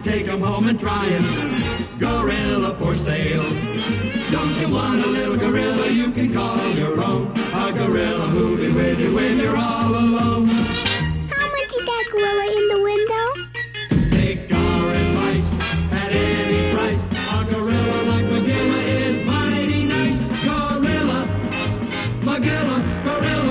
take 'em home and try it. Gorilla for sale. Don't you want a little gorilla you can call your own? A gorilla who'll be with you when you're all alone. How much is that gorilla in the window? Take our advice at any price. A gorilla like Magilla is mighty nice. Gorilla, Magilla, gorilla.